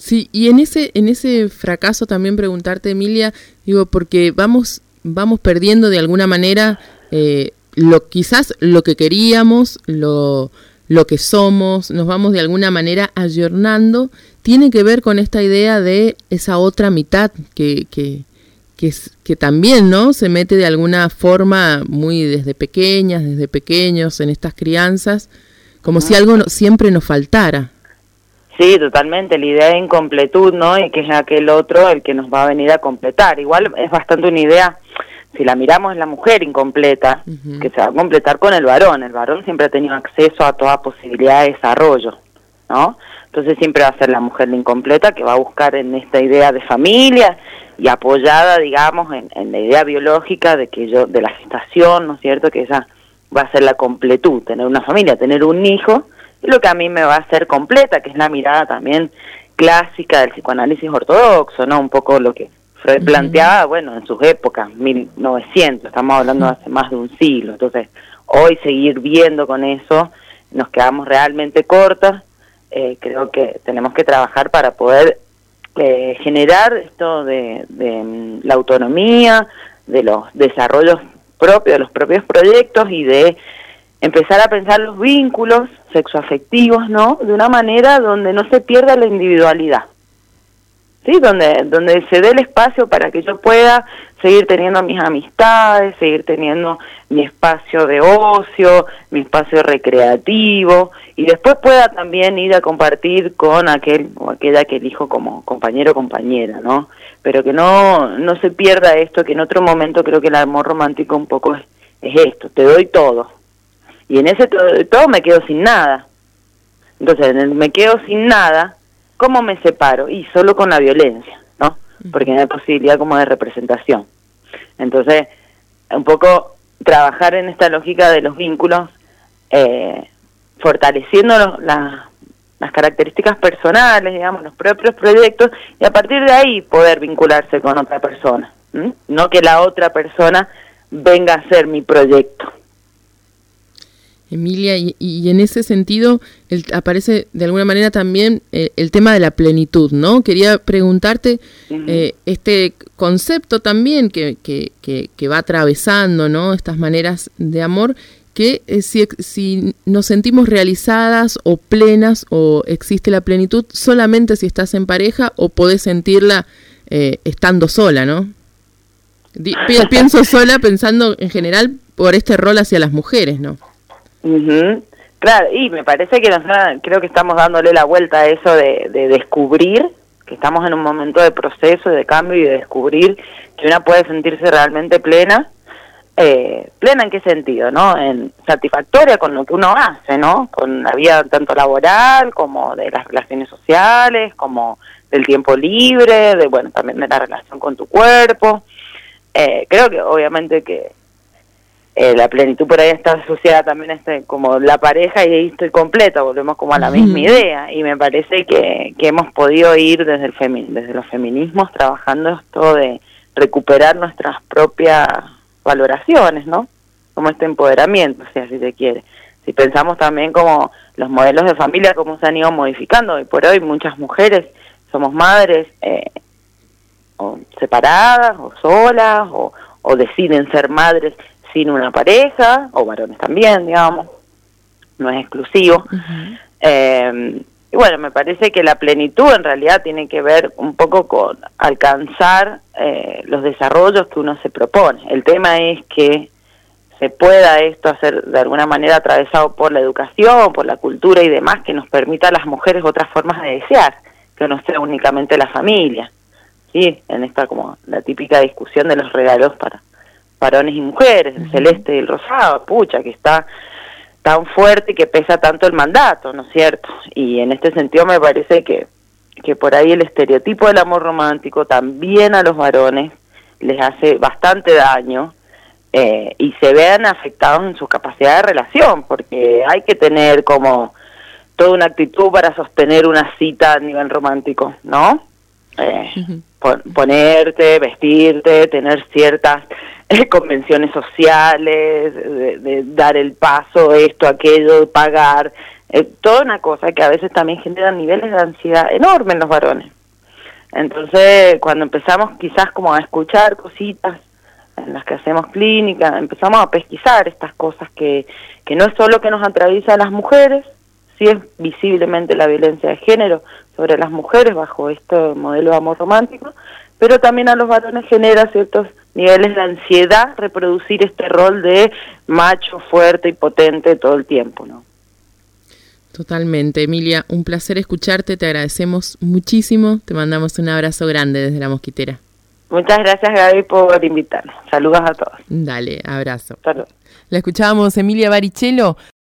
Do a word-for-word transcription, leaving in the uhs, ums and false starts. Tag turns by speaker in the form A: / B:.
A: Sí, y en ese en ese fracaso también preguntarte, Emilia, digo, porque vamos vamos perdiendo de alguna manera eh, lo quizás lo que queríamos, lo lo que somos, nos vamos de alguna manera ayornando, tiene que ver con esta idea de esa otra mitad que que que, que también, ¿no?, se mete de alguna forma muy desde pequeñas, desde pequeños en estas crianzas, como si algo no, siempre nos faltara.
B: Sí, totalmente, la idea de incompletud, ¿no?, y que es aquel otro el que nos va a venir a completar. Igual es bastante una idea, si la miramos, es la mujer incompleta, uh-huh. que se va a completar con el varón. El varón siempre ha tenido acceso a toda posibilidad de desarrollo, ¿no? Entonces siempre va a ser la mujer la incompleta que va a buscar en esta idea de familia y apoyada, digamos, en, en la idea biológica de que yo, de la gestación, ¿no es cierto?, que esa va a ser la completud, tener una familia, tener un hijo, y lo que a mí me va a hacer completa, que es la mirada también clásica del psicoanálisis ortodoxo, ¿no? Un poco lo que Freud uh-huh. planteaba, bueno, en sus épocas, mil novecientos, estamos hablando de hace más de un siglo. Entonces, hoy seguir viendo con eso, nos quedamos realmente cortas. Eh, creo que tenemos que trabajar para poder eh, generar esto de, de la autonomía, de los desarrollos propios, de los propios proyectos y de empezar a pensar los vínculos sexoafectivos, ¿no?, de una manera donde no se pierda la individualidad, ¿sí?, donde donde se dé el espacio para que yo pueda seguir teniendo mis amistades, seguir teniendo mi espacio de ocio, mi espacio recreativo, y después pueda también ir a compartir con aquel o aquella que elijo como compañero o compañera, ¿no? Pero que no no se pierda esto, que en otro momento creo que el amor romántico un poco es, es esto, te doy todo. Y en ese todo, todo me quedo sin nada. Entonces, en el me quedo sin nada, ¿cómo me separo? Y solo con la violencia, ¿no? Porque no hay posibilidad como de representación. Entonces, un poco trabajar en esta lógica de los vínculos, eh, fortaleciendo los, la, las características personales, digamos, los propios proyectos, y a partir de ahí poder vincularse con otra persona, ¿m? No que la otra persona venga a ser mi proyecto.
A: Emilia, y, y en ese sentido el, aparece de alguna manera también eh, el tema de la plenitud, ¿no? Quería preguntarte uh-huh. eh, este concepto también que, que, que, que va atravesando, ¿no?, estas maneras de amor, que eh, si, si nos sentimos realizadas o plenas o existe la plenitud solamente si estás en pareja o podés sentirla eh, estando sola, ¿no? Pi- pienso sola pensando en general por este rol hacia las mujeres, ¿no?
B: Uh-huh. Claro, y me parece que nosotros creo que estamos dándole la vuelta a eso de, de descubrir, que estamos en un momento de proceso, de cambio y de descubrir que una puede sentirse realmente plena. Eh, ¿Plena en qué sentido, no? En satisfactoria con lo que uno hace, ¿no? Con la vida tanto laboral como de las relaciones sociales, como del tiempo libre, de bueno, también de la relación con tu cuerpo. Eh, creo que obviamente que Eh, la plenitud por ahí está asociada también a este, como la pareja, y ahí estoy completa, volvemos como a la misma idea, y me parece que, que hemos podido ir desde el femi- desde los feminismos trabajando esto de recuperar nuestras propias valoraciones, ¿no? Como este empoderamiento, o sea, si se quiere. Si pensamos también como los modelos de familia, cómo se han ido modificando, y por hoy muchas mujeres somos madres eh, o separadas, o solas, o, o deciden ser madres sin una pareja, o varones también, digamos, no es exclusivo. Uh-huh. Eh, y bueno, me parece que la plenitud en realidad tiene que ver un poco con alcanzar eh, los desarrollos que uno se propone. El tema es que se pueda esto hacer de alguna manera atravesado por la educación, por la cultura y demás, que nos permita a las mujeres otras formas de desear, que no sea únicamente la familia, ¿sí? En esta como la típica discusión de los regalos para varones y mujeres, el celeste y el rosado, pucha, que está tan fuerte y que pesa tanto el mandato, ¿no es cierto? Y en este sentido me parece que, que por ahí el estereotipo del amor romántico también a los varones les hace bastante daño eh, y se vean afectados en su capacidad de relación, porque hay que tener como toda una actitud para sostener una cita a nivel romántico, ¿no? Eh, uh-huh. pon- ponerte, vestirte, tener ciertas Eh, convenciones sociales, de, de dar el paso, esto, aquello, pagar, eh, toda una cosa que a veces también genera niveles de ansiedad enormes en los varones. Entonces, cuando empezamos quizás como a escuchar cositas en las que hacemos clínica, empezamos a pesquisar estas cosas que, que no es solo que nos atraviesa a las mujeres, sí es visiblemente la violencia de género sobre las mujeres bajo este modelo de amor romántico, pero también a los varones genera ciertos niveles de ansiedad reproducir este rol de macho fuerte y potente todo el tiempo, ¿no?
A: Totalmente, Emilia, un placer escucharte, te agradecemos muchísimo, te mandamos un abrazo grande desde La Mosquitera.
B: Muchas gracias, Gaby, por invitarnos. Saludos a todos.
A: Dale, abrazo.
B: Saludos.
A: La escuchábamos Emilia Barichelo.